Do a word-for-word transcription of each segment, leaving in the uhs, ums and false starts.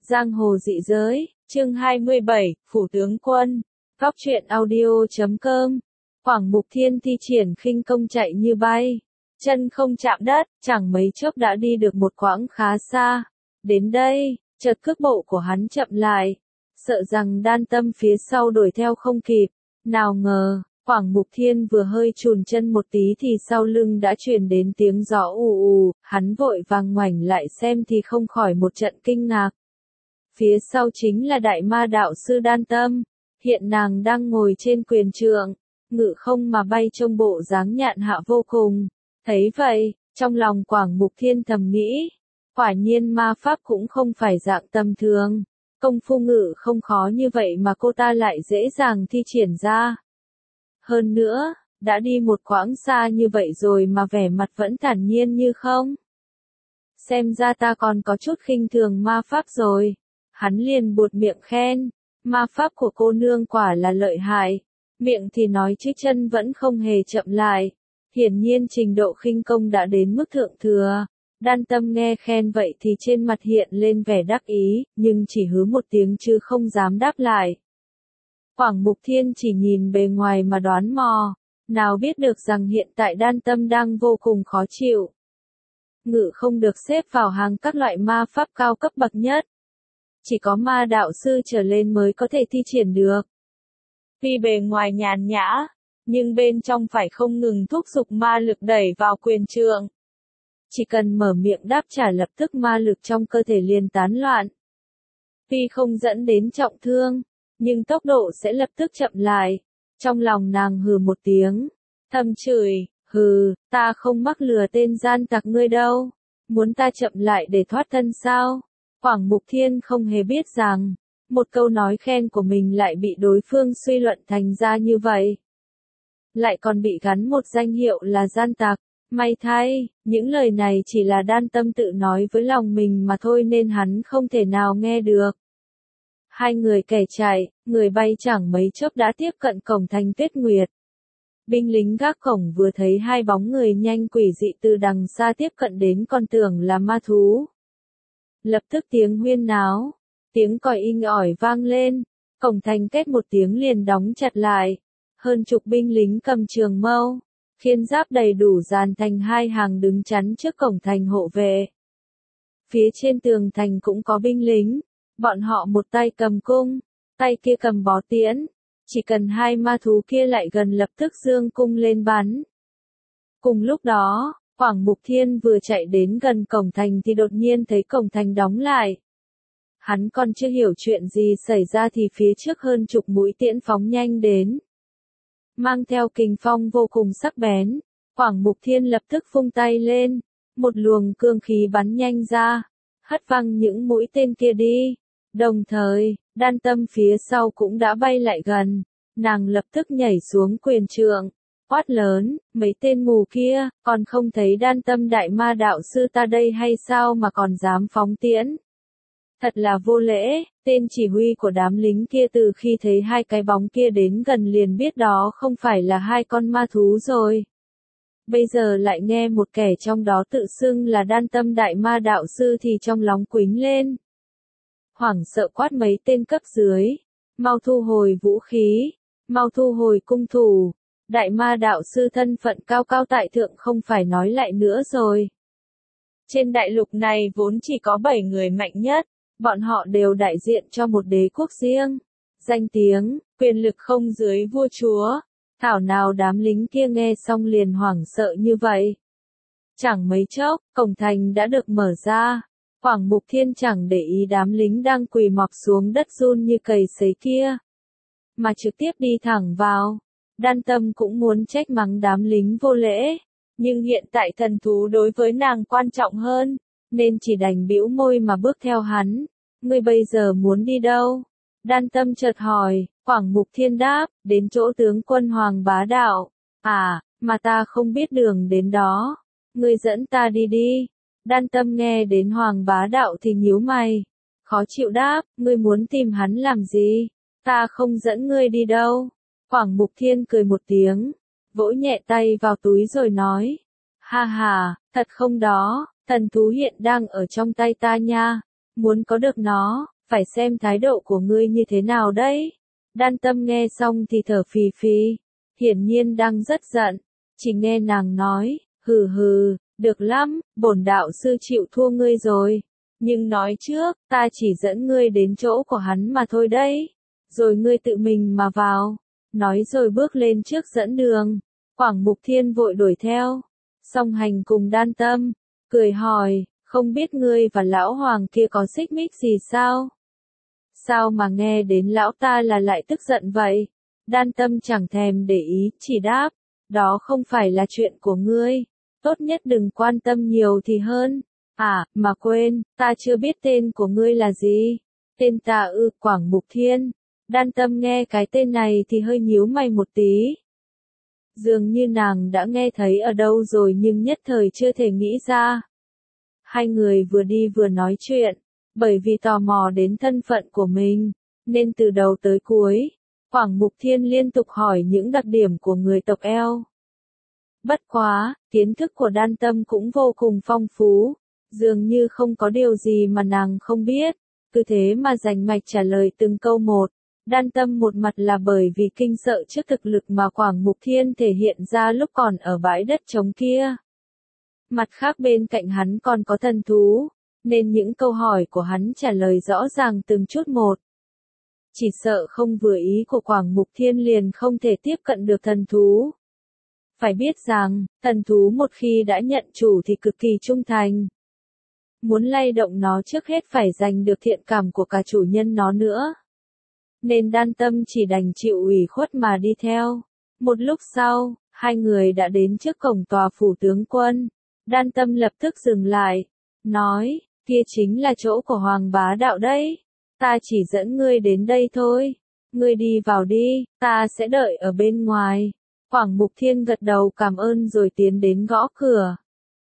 Giang hồ dị giới, chương hai mươi bảy, Phủ tướng quân, Góc truyện audio chấm com. Quảng Mục Thiên thi triển khinh công chạy như bay, chân không chạm đất, chẳng mấy chốc đã đi được một quãng khá xa. Đến đây, chợt cước bộ của hắn chậm lại, sợ rằng Đan Tâm phía sau đuổi theo không kịp. Nào ngờ, Quảng Mục Thiên vừa hơi chùn chân một tí thì sau lưng đã truyền đến tiếng gió ù ù, hắn vội vàng ngoảnh lại xem thì không khỏi một trận kinh ngạc. Phía sau chính là đại ma đạo sư Đan Tâm, hiện nàng đang ngồi trên quyền trượng, ngự không mà bay trông bộ dáng nhạn hạ vô cùng. Thấy vậy, trong lòng Quảng Mục Thiên thầm nghĩ, quả nhiên ma pháp cũng không phải dạng tầm thường, công phu ngự không khó như vậy mà cô ta lại dễ dàng thi triển ra. Hơn nữa, đã đi một quãng xa như vậy rồi mà vẻ mặt vẫn thản nhiên như không. Xem ra ta còn có chút khinh thường ma pháp rồi. Hắn liền buột miệng khen, ma pháp của cô nương quả là lợi hại, miệng thì nói chứ chân vẫn không hề chậm lại, hiển nhiên trình độ khinh công đã đến mức thượng thừa. Đan Tâm nghe khen vậy thì trên mặt hiện lên vẻ đắc ý, nhưng chỉ hứ một tiếng chứ không dám đáp lại. Quảng Mục Thiên chỉ nhìn bề ngoài mà đoán mò, nào biết được rằng hiện tại Đan Tâm đang vô cùng khó chịu. Ngự không được xếp vào hàng các loại ma pháp cao cấp bậc nhất. Chỉ có ma đạo sư trở lên mới có thể thi triển được. Vì bề ngoài nhàn nhã, nhưng bên trong phải không ngừng thúc giục ma lực đẩy vào quyền trượng. Chỉ cần mở miệng đáp trả lập tức ma lực trong cơ thể liền tán loạn. Tuy không dẫn đến trọng thương, nhưng tốc độ sẽ lập tức chậm lại. Trong lòng nàng hừ một tiếng, thầm chửi, hừ, ta không mắc lừa tên gian tặc ngươi đâu, muốn ta chậm lại để thoát thân sao? Quảng Mục Thiên không hề biết rằng, một câu nói khen của mình lại bị đối phương suy luận thành ra như vậy. Lại còn bị gắn một danh hiệu là gian tặc. May thay, những lời này chỉ là Đan Tâm tự nói với lòng mình mà thôi nên hắn không thể nào nghe được. Hai người kẻ chạy, người bay chẳng mấy chốc đã tiếp cận cổng thành Tuyết Nguyệt. Binh lính gác cổng vừa thấy hai bóng người nhanh quỷ dị từ đằng xa tiếp cận đến còn tưởng là ma thú. Lập tức tiếng huyên náo, tiếng còi inh ỏi vang lên, cổng thành két một tiếng liền đóng chặt lại. Hơn chục binh lính cầm trường mâu, khiên giáp đầy đủ dàn thành hai hàng đứng chắn trước cổng thành hộ vệ. Phía trên tường thành cũng có binh lính, bọn họ một tay cầm cung, tay kia cầm bó tiễn, chỉ cần hai ma thú kia lại gần lập tức giương cung lên bắn. Cùng lúc đó, Quảng Mục Thiên vừa chạy đến gần cổng thành thì đột nhiên thấy cổng thành đóng lại. Hắn còn chưa hiểu chuyện gì xảy ra thì phía trước hơn chục mũi tiễn phóng nhanh đến. Mang theo kình phong vô cùng sắc bén, Quảng Mục Thiên lập tức vung tay lên, một luồng cương khí bắn nhanh ra, hất văng những mũi tên kia đi. Đồng thời, Đan Tâm phía sau cũng đã bay lại gần, nàng lập tức nhảy xuống quyền trượng, quát lớn, mấy tên mù kia, còn không thấy Đan Tâm đại ma đạo sư ta đây hay sao mà còn dám phóng tiễn. Thật là vô lễ, tên chỉ huy của đám lính kia từ khi thấy hai cái bóng kia đến gần liền biết đó không phải là hai con ma thú rồi. Bây giờ lại nghe một kẻ trong đó tự xưng là Đan Tâm đại ma đạo sư thì trong lòng quýnh lên. Hoảng sợ quát mấy tên cấp dưới, mau thu hồi vũ khí, mau thu hồi cung thủ, đại ma đạo sư thân phận cao cao tại thượng không phải nói lại nữa rồi. Trên đại lục này vốn chỉ có bảy người mạnh nhất, bọn họ đều đại diện cho một đế quốc riêng, danh tiếng, quyền lực không dưới vua chúa. Thảo nào đám lính kia nghe xong liền hoảng sợ như vậy. Chẳng mấy chốc, cổng thành đã được mở ra. Quảng Mục Thiên chẳng để ý đám lính đang quỳ mọp xuống đất run như cầy sấy kia, mà trực tiếp đi thẳng vào. Đan Tâm cũng muốn trách mắng đám lính vô lễ, nhưng hiện tại thần thú đối với nàng quan trọng hơn, nên chỉ đành bĩu môi mà bước theo hắn. Ngươi bây giờ muốn đi đâu? Đan Tâm chợt hỏi. Quảng Mục Thiên đáp, đến chỗ tướng quân Hoàng Bá Đạo. À, mà ta không biết đường đến đó. Ngươi dẫn ta đi đi. Đan Tâm nghe đến Hoàng Bá Đạo thì nhíu mày. Khó chịu đáp, ngươi muốn tìm hắn làm gì? Ta không dẫn ngươi đi đâu. Quảng Mục Thiên cười một tiếng, vỗ nhẹ tay vào túi rồi nói. Ha ha, thật không đó, thần thú hiện đang ở trong tay ta nha. Muốn có được nó, phải xem thái độ của ngươi như thế nào đấy. Đan Tâm nghe xong thì thở phì phì, hiển nhiên đang rất giận, chỉ nghe nàng nói, hừ hừ, được lắm, bổn đạo sư chịu thua ngươi rồi. Nhưng nói trước, ta chỉ dẫn ngươi đến chỗ của hắn mà thôi đấy, rồi ngươi tự mình mà vào. Nói rồi bước lên trước dẫn đường, Quảng Mục Thiên vội đuổi theo, song hành cùng Đan Tâm, cười hỏi, không biết ngươi và lão hoàng kia có xích mích gì sao? Sao mà nghe đến lão ta là lại tức giận vậy? Đan Tâm chẳng thèm để ý, chỉ đáp, đó không phải là chuyện của ngươi, tốt nhất đừng quan tâm nhiều thì hơn. À, mà quên, ta chưa biết tên của ngươi là gì. Tên ta ư, Quảng Mục Thiên. Đan Tâm nghe cái tên này thì hơi nhíu mày một tí. Dường như nàng đã nghe thấy ở đâu rồi nhưng nhất thời chưa thể nghĩ ra. Hai người vừa đi vừa nói chuyện, bởi vì tò mò đến thân phận của mình, nên từ đầu tới cuối, Quảng Mục Thiên liên tục hỏi những đặc điểm của người tộc eo. Bất quá, kiến thức của Đan Tâm cũng vô cùng phong phú, dường như không có điều gì mà nàng không biết, cứ thế mà rành mạch trả lời từng câu một. Đan Tâm một mặt là bởi vì kinh sợ trước thực lực mà Quảng Mục Thiên thể hiện ra lúc còn ở bãi đất trống kia. Mặt khác bên cạnh hắn còn có thần thú, nên những câu hỏi của hắn trả lời rõ ràng từng chút một. Chỉ sợ không vừa ý của Quảng Mục Thiên liền không thể tiếp cận được thần thú. Phải biết rằng, thần thú một khi đã nhận chủ thì cực kỳ trung thành. Muốn lay động nó trước hết phải giành được thiện cảm của cả chủ nhân nó nữa. Nên Đan Tâm chỉ đành chịu ủy khuất mà đi theo. Một lúc sau, hai người đã đến trước cổng tòa phủ tướng quân. Đan Tâm lập tức dừng lại, nói, kia chính là chỗ của Hoàng Bá Đạo đấy. Ta chỉ dẫn ngươi đến đây thôi. Ngươi đi vào đi, ta sẽ đợi ở bên ngoài. Quảng Mục Thiên gật đầu cảm ơn rồi tiến đến gõ cửa.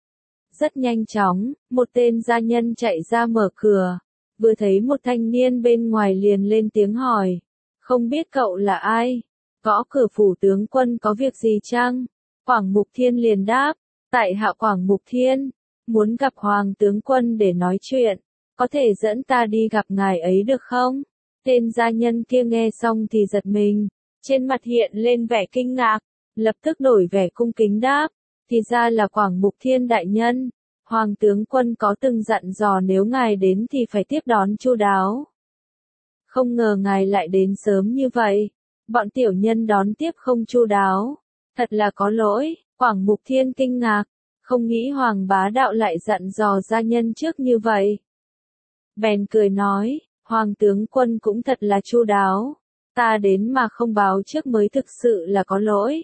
Rất nhanh chóng, một tên gia nhân chạy ra mở cửa. Vừa thấy một thanh niên bên ngoài liền lên tiếng hỏi. Không biết cậu là ai? Gõ cửa phủ tướng quân có việc gì chăng? Quảng Mục Thiên liền đáp. Tại hạ Quảng Mục Thiên, muốn gặp Hoàng tướng quân để nói chuyện. Có thể dẫn ta đi gặp ngài ấy được không? Tên gia nhân kia nghe xong thì giật mình. Trên mặt hiện lên vẻ kinh ngạc. Lập tức đổi vẻ cung kính đáp. Thì ra là Quảng Mục Thiên đại nhân. Hoàng tướng quân có từng dặn dò nếu ngài đến thì phải tiếp đón chu đáo. Không ngờ ngài lại đến sớm như vậy. Bọn tiểu nhân đón tiếp không chu đáo. Thật là có lỗi. Quảng Mục Thiên kinh ngạc. Không nghĩ Hoàng Bá Đạo lại dặn dò gia nhân trước như vậy. Bèn cười nói. Hoàng tướng quân cũng thật là chu đáo. Ta đến mà không báo trước mới thực sự là có lỗi.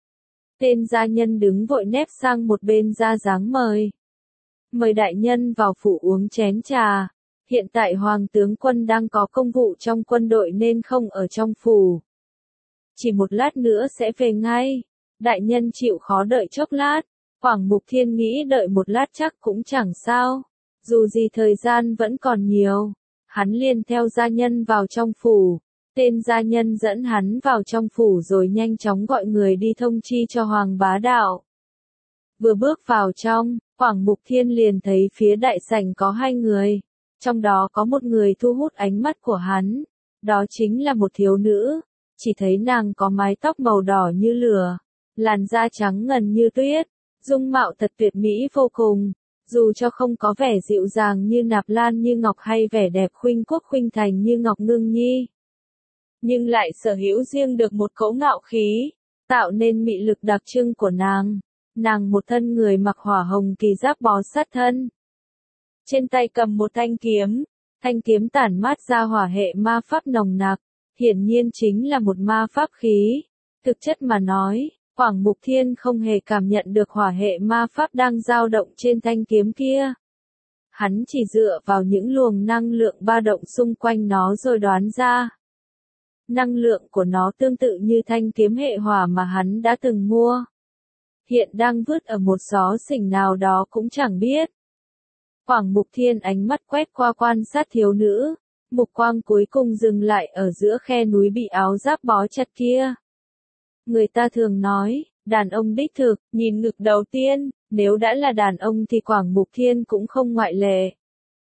Tên gia nhân đứng vội nép sang một bên ra dáng mời. Mời đại nhân vào phủ uống chén trà. Hiện tại Hoàng tướng quân đang có công vụ trong quân đội nên không ở trong phủ. Chỉ một lát nữa sẽ về ngay. Đại nhân chịu khó đợi chốc lát. Quảng Mục Thiên nghĩ đợi một lát chắc cũng chẳng sao. Dù gì thời gian vẫn còn nhiều. Hắn liền theo gia nhân vào trong phủ. Tên gia nhân dẫn hắn vào trong phủ rồi nhanh chóng gọi người đi thông chi cho Hoàng Bá Đạo. Vừa bước vào trong, Quảng Mục Thiên liền thấy phía đại sảnh có hai người. Trong đó có một người thu hút ánh mắt của hắn. Đó chính là một thiếu nữ. Chỉ thấy nàng có mái tóc màu đỏ như lửa. Làn da trắng ngần như tuyết. Dung mạo thật tuyệt mỹ vô cùng. Dù cho không có vẻ dịu dàng như Nạp Lan Như Ngọc hay vẻ đẹp khuynh quốc khuynh thành như Ngọc Ngưng Nhi. Nhưng lại sở hữu riêng được một cỗ ngạo khí. Tạo nên mị lực đặc trưng của nàng. Nàng một thân người mặc hỏa hồng kỳ giáp bó sát thân. Trên tay cầm một thanh kiếm. Thanh kiếm tản mát ra hỏa hệ ma pháp nồng nặc. Hiển nhiên chính là một ma pháp khí. Thực chất mà nói, Quảng Mục Thiên không hề cảm nhận được hỏa hệ ma pháp đang dao động trên thanh kiếm kia. Hắn chỉ dựa vào những luồng năng lượng ba động xung quanh nó rồi đoán ra. Năng lượng của nó tương tự như thanh kiếm hệ hỏa mà hắn đã từng mua. Hiện đang vứt ở một xó xỉnh nào đó cũng chẳng biết. Quảng Mục Thiên ánh mắt quét qua quan sát thiếu nữ. Mục quang cuối cùng dừng lại ở giữa khe núi bị áo giáp bó chặt kia. Người ta thường nói, đàn ông đích thực, nhìn ngực đầu tiên, nếu đã là đàn ông thì Quảng Mục Thiên cũng không ngoại lệ.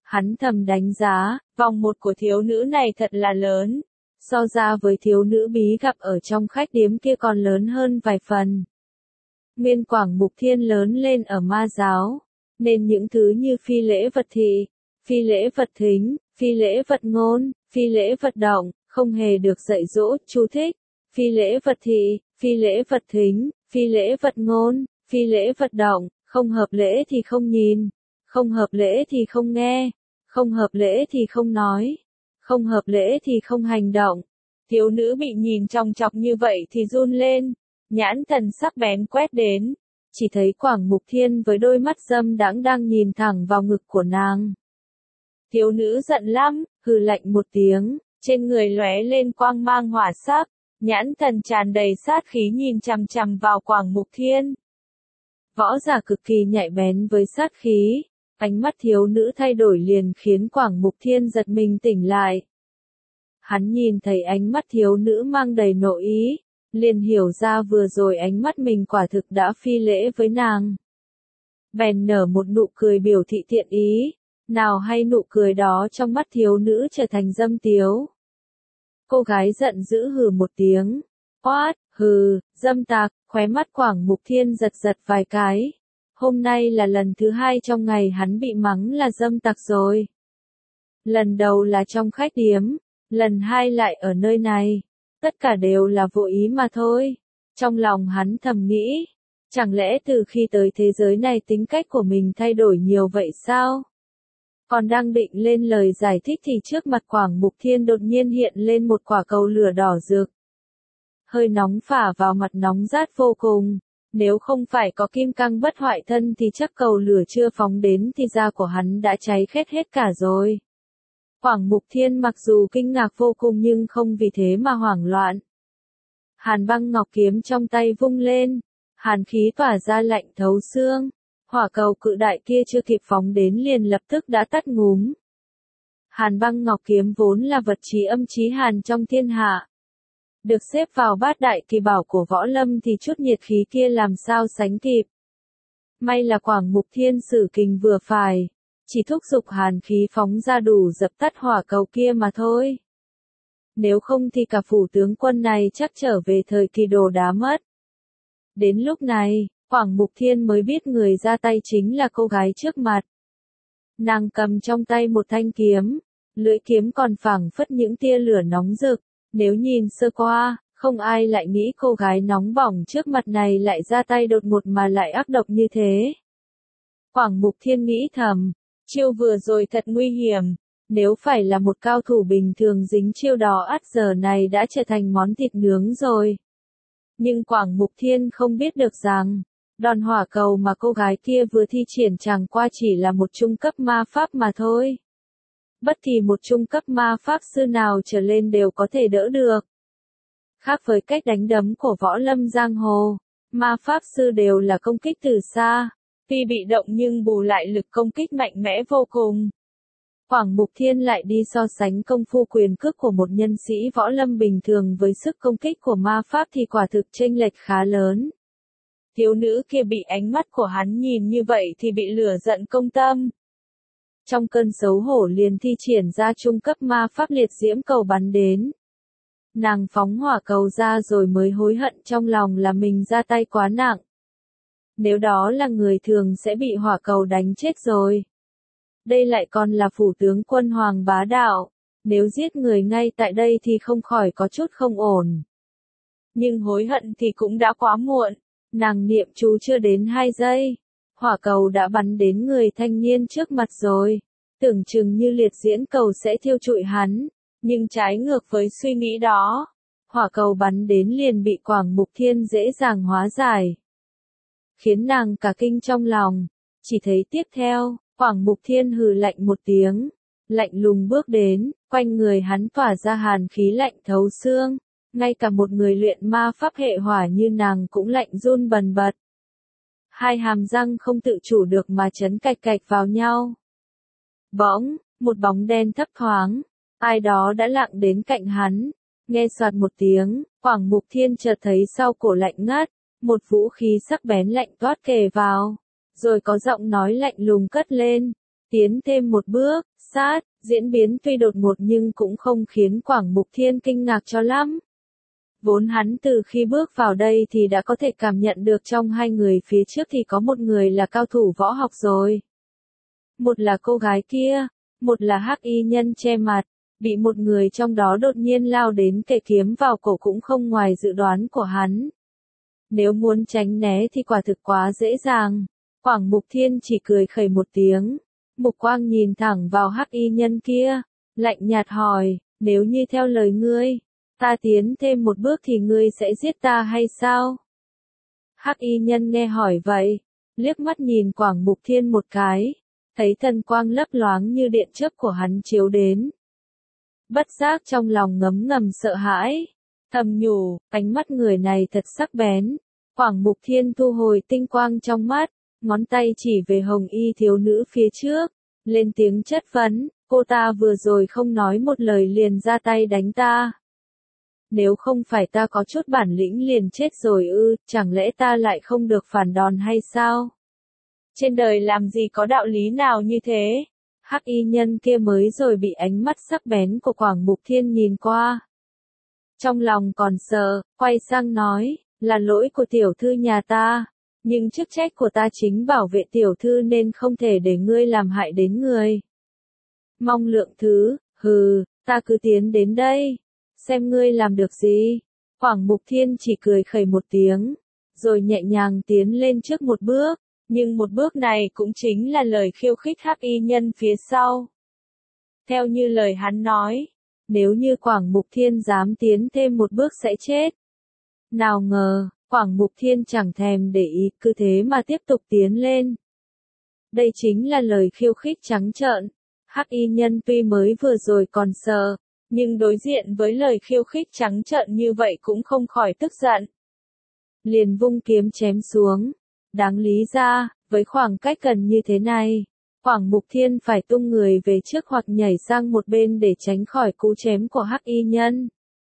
Hắn thầm đánh giá, vòng một của thiếu nữ này thật là lớn. So ra với thiếu nữ bí gặp ở trong khách điếm kia còn lớn hơn vài phần. Nguyên Quảng Mục Thiên lớn lên ở ma giáo, nên những thứ như phi lễ vật thị, phi lễ vật thính, phi lễ vật ngôn, phi lễ vật động, không hề được dạy dỗ, chú thích. Phi lễ vật thị, phi lễ vật thính, phi lễ vật ngôn, phi lễ vật động, không hợp lễ thì không nhìn, không hợp lễ thì không nghe, không hợp lễ thì không nói, không hợp lễ thì không hành động. Thiếu nữ bị nhìn chòng chọc như vậy thì run lên, nhãn thần sắc bén quét đến, chỉ thấy Quảng Mục Thiên với đôi mắt dâm đãng đang nhìn thẳng vào ngực của nàng. Thiếu nữ giận lắm, hừ lạnh một tiếng, trên người lóe lên quang mang hỏa sắc, nhãn thần tràn đầy sát khí nhìn chằm chằm vào Quảng Mục Thiên. Võ giả cực kỳ nhạy bén với sát khí, ánh mắt thiếu nữ thay đổi liền khiến Quảng Mục Thiên giật mình tỉnh lại. Hắn nhìn thấy ánh mắt thiếu nữ mang đầy nội ý, liền hiểu ra vừa rồi ánh mắt mình quả thực đã phi lễ với nàng. Bèn nở một nụ cười biểu thị thiện ý, nào hay nụ cười đó trong mắt thiếu nữ trở thành dâm tiếu. Cô gái giận dữ hừ một tiếng, oát, hừ, dâm tặc, khóe mắt Quảng Mục Thiên giật giật vài cái. Hôm nay là lần thứ hai trong ngày hắn bị mắng là dâm tặc rồi. Lần đầu là trong khách điếm, lần hai lại ở nơi này. Tất cả đều là vô ý mà thôi. Trong lòng hắn thầm nghĩ, chẳng lẽ từ khi tới thế giới này tính cách của mình thay đổi nhiều vậy sao? Còn đang định lên lời giải thích thì trước mặt Quảng Mục Thiên đột nhiên hiện lên một quả cầu lửa đỏ rực. Hơi nóng phả vào mặt nóng rát vô cùng. Nếu không phải có kim cang bất hoại thân thì chắc cầu lửa chưa phóng đến thì da của hắn đã cháy khét hết cả rồi. Quảng Mục Thiên mặc dù kinh ngạc vô cùng nhưng không vì thế mà hoảng loạn. Hàn băng ngọc kiếm trong tay vung lên, hàn khí tỏa ra lạnh thấu xương, hỏa cầu cự đại kia chưa kịp phóng đến liền lập tức đã tắt ngúm. Hàn băng ngọc kiếm vốn là vật chí âm chí hàn trong thiên hạ. Được xếp vào bát đại kỳ bảo của võ lâm thì chút nhiệt khí kia làm sao sánh kịp. May là Quảng Mục Thiên sử kình vừa phải, chỉ thúc giục hàn khí phóng ra đủ dập tắt hỏa cầu kia mà thôi. Nếu không thì cả phủ tướng quân này chắc trở về thời kỳ đồ đá mất. Đến lúc này, Quảng Mục Thiên mới biết người ra tay chính là cô gái trước mặt. Nàng cầm trong tay một thanh kiếm, lưỡi kiếm còn phảng phất những tia lửa nóng rực. Nếu nhìn sơ qua, không ai lại nghĩ cô gái nóng bỏng trước mặt này lại ra tay đột ngột mà lại ác độc như thế. Quảng Mục Thiên nghĩ thầm, chiêu vừa rồi thật nguy hiểm, nếu phải là một cao thủ bình thường dính chiêu đó ắt giờ này đã trở thành món thịt nướng rồi. Nhưng Quảng Mục Thiên không biết được rằng, đòn hỏa cầu mà cô gái kia vừa thi triển chẳng qua chỉ là một trung cấp ma pháp mà thôi. Bất kỳ một trung cấp ma pháp sư nào trở lên đều có thể đỡ được. Khác với cách đánh đấm của võ lâm giang hồ, ma pháp sư đều là công kích từ xa, tuy bị động nhưng bù lại lực công kích mạnh mẽ vô cùng. Quảng Mục Thiên lại đi so sánh công phu quyền cước của một nhân sĩ võ lâm bình thường với sức công kích của ma pháp thì quả thực chênh lệch khá lớn. Thiếu nữ kia bị ánh mắt của hắn nhìn như vậy thì bị lửa giận công tâm. Trong cơn xấu hổ liền thi triển ra trung cấp ma pháp liệt diễm cầu bắn đến. Nàng phóng hỏa cầu ra rồi mới hối hận trong lòng là mình ra tay quá nặng. Nếu đó là người thường sẽ bị hỏa cầu đánh chết rồi. Đây lại còn là phủ tướng quân Hoàng bá đạo. Nếu giết người ngay tại đây thì không khỏi có chút không ổn. Nhưng hối hận thì cũng đã quá muộn. Nàng niệm chú chưa đến hai giây. Hỏa cầu đã bắn đến người thanh niên trước mặt rồi. Tưởng chừng như liệt diễm cầu sẽ thiêu trụi hắn. Nhưng trái ngược với suy nghĩ đó. Hỏa cầu bắn đến liền bị Quảng Mục Thiên dễ dàng hóa giải. Khiến nàng cả kinh trong lòng. Chỉ thấy tiếp theo, Quảng Mục Thiên hừ lạnh một tiếng. Lạnh lùng bước đến, quanh người hắn tỏa ra hàn khí lạnh thấu xương. Ngay cả một người luyện ma pháp hệ hỏa như nàng cũng lạnh run bần bật. Hai hàm răng không tự chủ được mà chấn cạch cạch vào nhau. Bỗng, một bóng đen thấp thoáng, ai đó đã lặng đến cạnh hắn. Nghe soạt một tiếng, Quảng Mục Thiên chợt thấy sau cổ lạnh ngắt, một vũ khí sắc bén lạnh toát kề vào. Rồi có giọng nói lạnh lùng cất lên, tiến thêm một bước, sát, diễn biến tuy đột ngột nhưng cũng không khiến Quảng Mục Thiên kinh ngạc cho lắm. Vốn hắn từ khi bước vào đây thì đã có thể cảm nhận được trong hai người phía trước thì có một người là cao thủ võ học rồi. Một là cô gái kia, một là hắc y nhân che mặt, bị một người trong đó đột nhiên lao đến kề kiếm vào cổ cũng không ngoài dự đoán của hắn. Nếu muốn tránh né thì quả thực quá dễ dàng. Quảng Mục Thiên chỉ cười khẩy một tiếng, mục quang nhìn thẳng vào hắc y nhân kia, lạnh nhạt hỏi, nếu như theo lời ngươi, ta tiến thêm một bước thì ngươi sẽ giết ta hay sao? Hắc y nhân nghe hỏi vậy, liếc mắt nhìn Quảng Mục Thiên một cái, thấy thần quang lấp loáng như điện chớp của hắn chiếu đến. Bất giác trong lòng ngấm ngầm sợ hãi, thầm nhủ, ánh mắt người này thật sắc bén. Quảng Mục Thiên thu hồi tinh quang trong mắt, ngón tay chỉ về hồng y thiếu nữ phía trước, lên tiếng chất vấn, cô ta vừa rồi không nói một lời liền ra tay đánh ta. Nếu không phải ta có chút bản lĩnh liền chết rồi ư, chẳng lẽ ta lại không được phản đòn hay sao? Trên đời làm gì có đạo lý nào như thế? Hắc y nhân kia mới rồi bị ánh mắt sắc bén của Quảng Mục Thiên nhìn qua. Trong lòng còn sợ, quay sang nói, là lỗi của tiểu thư nhà ta, nhưng chức trách của ta chính bảo vệ tiểu thư nên không thể để ngươi làm hại đến người. Mong lượng thứ, hừ, ta cứ tiến đến đây, xem ngươi làm được gì. Quảng Mục Thiên chỉ cười khẩy một tiếng, rồi nhẹ nhàng tiến lên trước một bước, nhưng một bước này cũng chính là lời khiêu khích hắc y nhân phía sau. Theo như lời hắn nói, nếu như Quảng Mục Thiên dám tiến thêm một bước sẽ chết. Nào ngờ, Quảng Mục Thiên chẳng thèm để ý, cứ thế mà tiếp tục tiến lên. Đây chính là lời khiêu khích trắng trợn. Hắc y nhân tuy mới vừa rồi còn sợ, nhưng đối diện với lời khiêu khích trắng trợn như vậy cũng không khỏi tức giận. Liền vung kiếm chém xuống. Đáng lý ra, với khoảng cách gần như thế này, Quảng Mục Thiên phải tung người về trước hoặc nhảy sang một bên để tránh khỏi cú chém của hắc y nhân.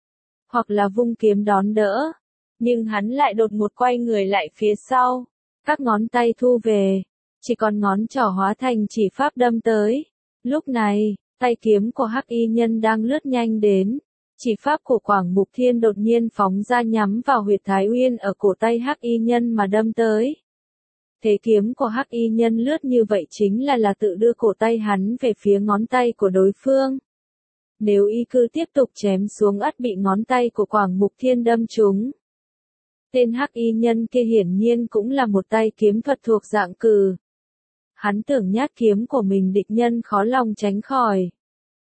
Hoặc là vung kiếm đón đỡ. Nhưng hắn lại đột ngột quay người lại phía sau, các ngón tay thu về, chỉ còn ngón trỏ hóa thành chỉ pháp đâm tới. Lúc này, tay kiếm của hắc y nhân đang lướt nhanh đến, chỉ pháp của Quảng Mục Thiên đột nhiên phóng ra nhắm vào huyệt Thái Uyên ở cổ tay hắc y nhân mà đâm tới. Thế kiếm của hắc y nhân lướt như vậy chính là là tự đưa cổ tay hắn về phía ngón tay của đối phương. Nếu y cứ tiếp tục chém xuống ắt bị ngón tay của Quảng Mục Thiên đâm trúng. Tên hắc y nhân kia hiển nhiên cũng là một tay kiếm thuật thuộc dạng cừ. Hắn tưởng nhát kiếm của mình địch nhân khó lòng tránh khỏi.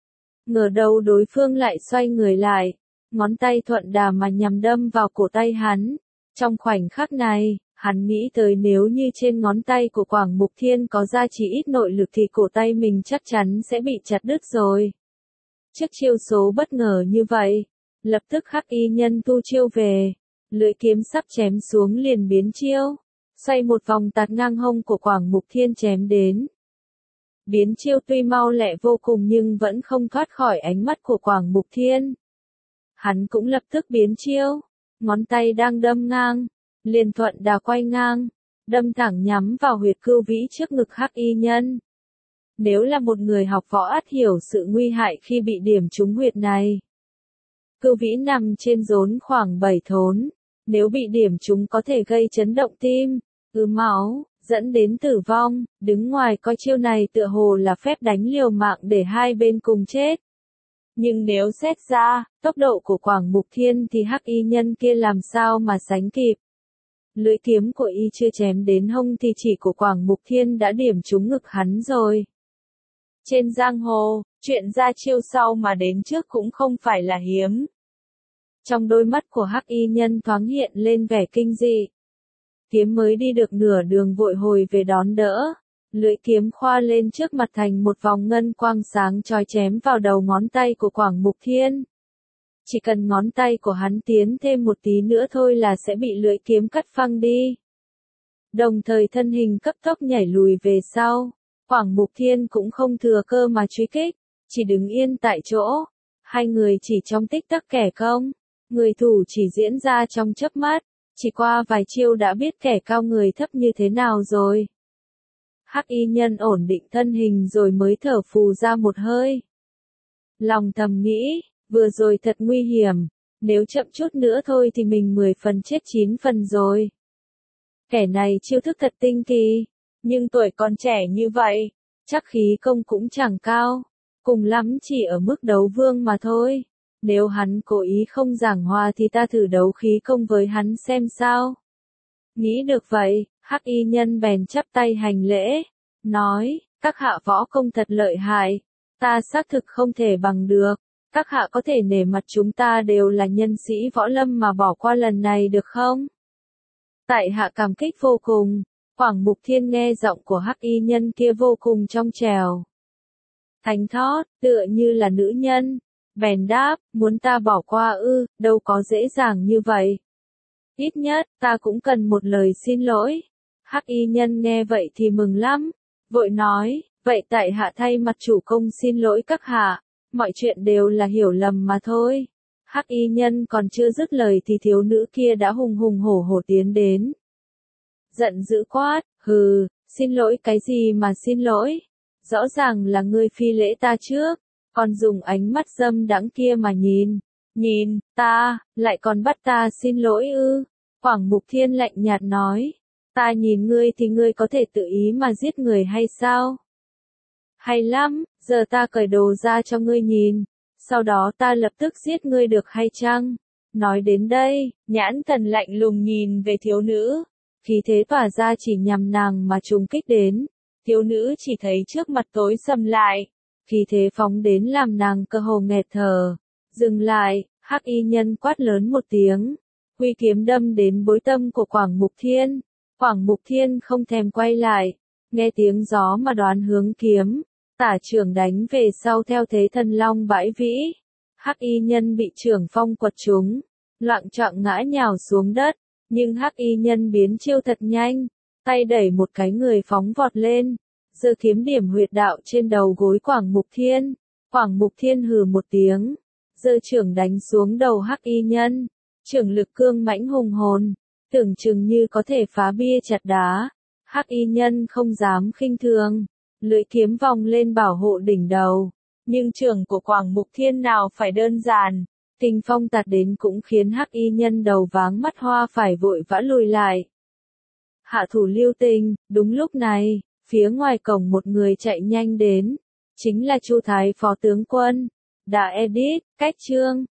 Ngờ đâu đối phương lại xoay người lại, ngón tay thuận đà mà nhằm đâm vào cổ tay hắn. Trong khoảnh khắc này, hắn nghĩ tới nếu như trên ngón tay của Quảng Mục Thiên có ra chỉ ít nội lực thì cổ tay mình chắc chắn sẽ bị chặt đứt rồi. Trước chiêu số bất ngờ như vậy, lập tức hắc y nhân thu chiêu về. Lưỡi kiếm sắp chém xuống liền biến chiêu, xoay một vòng tạt ngang hông của Quảng Mục Thiên chém đến. Biến chiêu tuy mau lẹ vô cùng nhưng vẫn không thoát khỏi ánh mắt của Quảng Mục Thiên. Hắn cũng lập tức biến chiêu, ngón tay đang đâm ngang, liền thuận đà quay ngang, đâm thẳng nhắm vào huyệt cưu vĩ trước ngực hắc y nhân. Nếu là một người học võ ắt hiểu sự nguy hại khi bị điểm trúng huyệt này. Cưu vĩ nằm trên rốn khoảng bảy thốn. Nếu bị điểm chúng có thể gây chấn động tim, ứ máu, dẫn đến tử vong. Đứng ngoài coi chiêu này tựa hồ là phép đánh liều mạng để hai bên cùng chết. Nhưng nếu xét ra, tốc độ của Quảng Mục Thiên thì hắc y nhân kia làm sao mà sánh kịp. Lưỡi kiếm của y chưa chém đến hông thì chỉ của Quảng Mục Thiên đã điểm trúng ngực hắn rồi. Trên giang hồ, chuyện ra chiêu sau mà đến trước cũng không phải là hiếm. Trong đôi mắt của hắc y nhân thoáng hiện lên vẻ kinh dị. Kiếm mới đi được nửa đường vội hồi về đón đỡ. Lưỡi kiếm khoa lên trước mặt thành một vòng ngân quang sáng chói chém vào đầu ngón tay của Quảng Mục Thiên. Chỉ cần ngón tay của hắn tiến thêm một tí nữa thôi là sẽ bị lưỡi kiếm cắt phăng đi. Đồng thời thân hình cấp tốc nhảy lùi về sau. Quảng Mục Thiên cũng không thừa cơ mà truy kích, chỉ đứng yên tại chỗ. Hai người chỉ trong tích tắc kẻ công. Người thủ chỉ diễn ra trong chớp mắt, chỉ qua vài chiêu đã biết kẻ cao người thấp như thế nào rồi. Hắc y nhân ổn định thân hình rồi mới thở phù ra một hơi. Lòng thầm nghĩ, vừa rồi thật nguy hiểm, nếu chậm chút nữa thôi thì mình mười phần chết chín phần rồi. Kẻ này chiêu thức thật tinh kỳ, nhưng tuổi còn trẻ như vậy, chắc khí công cũng chẳng cao, cùng lắm chỉ ở mức đấu vương mà thôi. Nếu hắn cố ý không giảng hòa thì ta thử đấu khí công với hắn xem sao. Nghĩ được vậy, Hắc y nhân bèn chắp tay hành lễ, nói, các hạ võ công thật lợi hại, ta xác thực không thể bằng được, các hạ có thể nể mặt chúng ta đều là nhân sĩ võ lâm mà bỏ qua lần này được không? Tại hạ cảm kích vô cùng. Quảng Mục Thiên nghe giọng của Hắc y nhân kia vô cùng trong trẻo, thánh thót, tựa như là nữ nhân, bèn đáp, muốn ta bỏ qua ư, đâu có dễ dàng như vậy. Ít nhất, ta cũng cần một lời xin lỗi. Hắc y nhân nghe vậy thì mừng lắm, vội nói, vậy tại hạ thay mặt chủ công xin lỗi các hạ, mọi chuyện đều là hiểu lầm mà thôi. Hắc y nhân còn chưa dứt lời thì thiếu nữ kia đã hùng hùng hổ hổ tiến đến. Giận dữ quát, hừ, xin lỗi cái gì mà xin lỗi, rõ ràng là ngươi phi lễ ta trước, còn dùng ánh mắt dâm đãng kia mà nhìn, nhìn, ta, lại còn bắt ta xin lỗi ư. Quảng Mục Thiên lạnh nhạt nói, ta nhìn ngươi thì ngươi có thể tự ý mà giết người hay sao? Hay lắm, giờ ta cởi đồ ra cho ngươi nhìn, sau đó ta lập tức giết ngươi được hay chăng? Nói đến đây, nhãn thần lạnh lùng nhìn về thiếu nữ, khí thế tỏa ra chỉ nhằm nàng mà trùng kích đến. Thiếu nữ chỉ thấy trước mặt tối sầm lại, khí thế phóng đến làm nàng cơ hồ nghẹt thở. Dừng lại, Hắc y nhân quát lớn một tiếng, huy kiếm đâm đến bối tâm của Quảng Mục Thiên. Quảng Mục Thiên không thèm quay lại, nghe tiếng gió mà đoán hướng kiếm, tả trưởng đánh về sau theo thế thần long bãi vĩ. Hắc y nhân bị trưởng phong quật trúng, loạng choạng ngã nhào xuống đất, nhưng Hắc y nhân biến chiêu thật nhanh, tay đẩy một cái người phóng vọt lên, giơ kiếm điểm huyệt đạo trên đầu gối Quảng Mục Thiên. Quảng Mục Thiên hừ một tiếng, giơ trưởng đánh xuống đầu Hắc y nhân, trưởng lực cương mãnh hùng hồn, tưởng chừng như có thể phá bia chặt đá. Hắc y nhân không dám khinh thường, lưỡi kiếm vòng lên bảo hộ đỉnh đầu, nhưng trưởng của Quảng Mục Thiên nào phải đơn giản, kình phong tạt đến cũng khiến Hắc y nhân đầu váng mắt hoa phải vội vã lùi lại. Hạ thủ lưu tình, đúng lúc này, phía ngoài cổng một người chạy nhanh đến, chính là Chu Thái phó tướng quân. Đã edit, cách chương